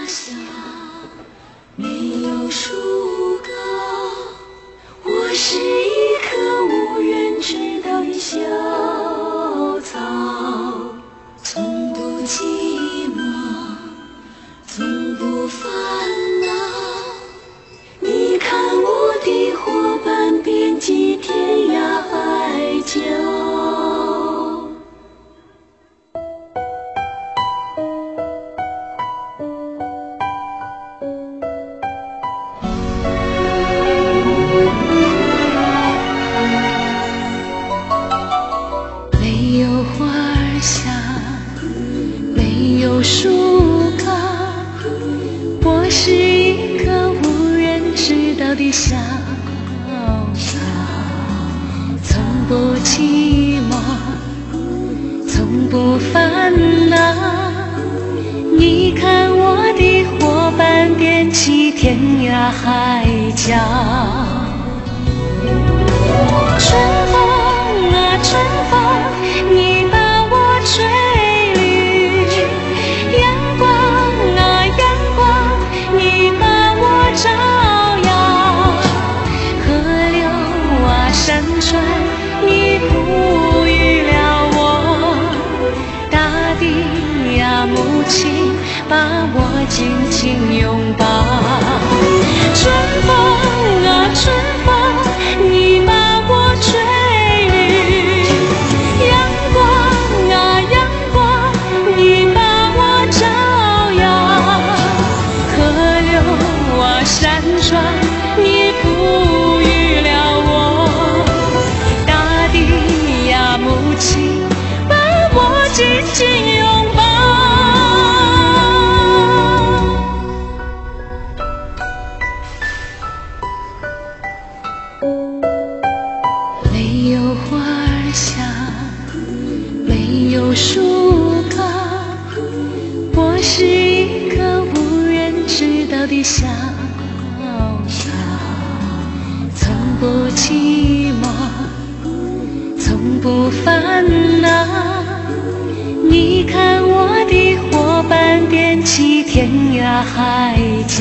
下没有树高，我是一棵无人知道的小草，从不寂寞，从不烦恼。你看我的伙伴遍及天涯海角，没有花儿香，没有树高，我是一棵无人知道的小草，从不寂寞，从不烦恼。你看我的伙伴遍及天涯海角，春风啊春风，你把我吹绿，阳光啊阳光，你把我照耀，河流啊山川，你哺育了我，大地呀母亲把我紧紧拥抱，春风啊春风，你把我吹绿，阳光啊阳光，你把我照耀，河流啊山川，你哺育了我，大地呀母亲把我紧紧拥抱。没有花儿香，没有树高，我是一棵无人知道的小草，从不寂寞，从不烦恼。你看我的伙伴遍及天涯海角，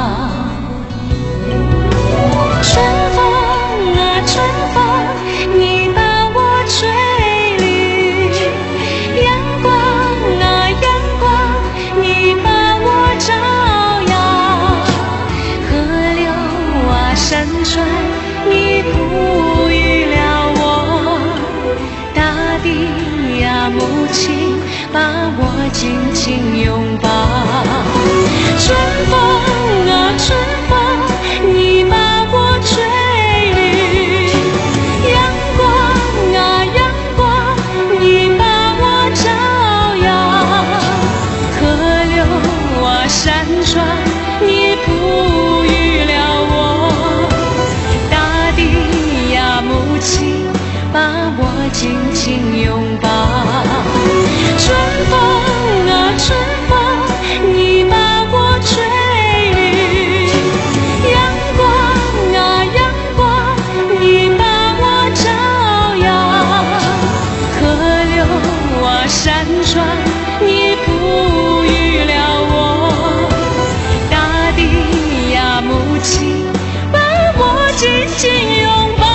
春风啊春风，你把我吹绿，阳光啊阳光，你把我照耀，河流啊山川，你哺育了我，大地呀母亲把我紧紧拥抱，春风啊春风，你把我吹绿，阳光啊阳光，你把我照耀，河流啊山川，你哺育了我，大地呀母亲把我紧紧拥抱，春风啊春风，你把我吹绿，阳光啊阳光，你把我照耀，河流啊山川，你哺育了我，大地呀母亲把我紧紧拥抱。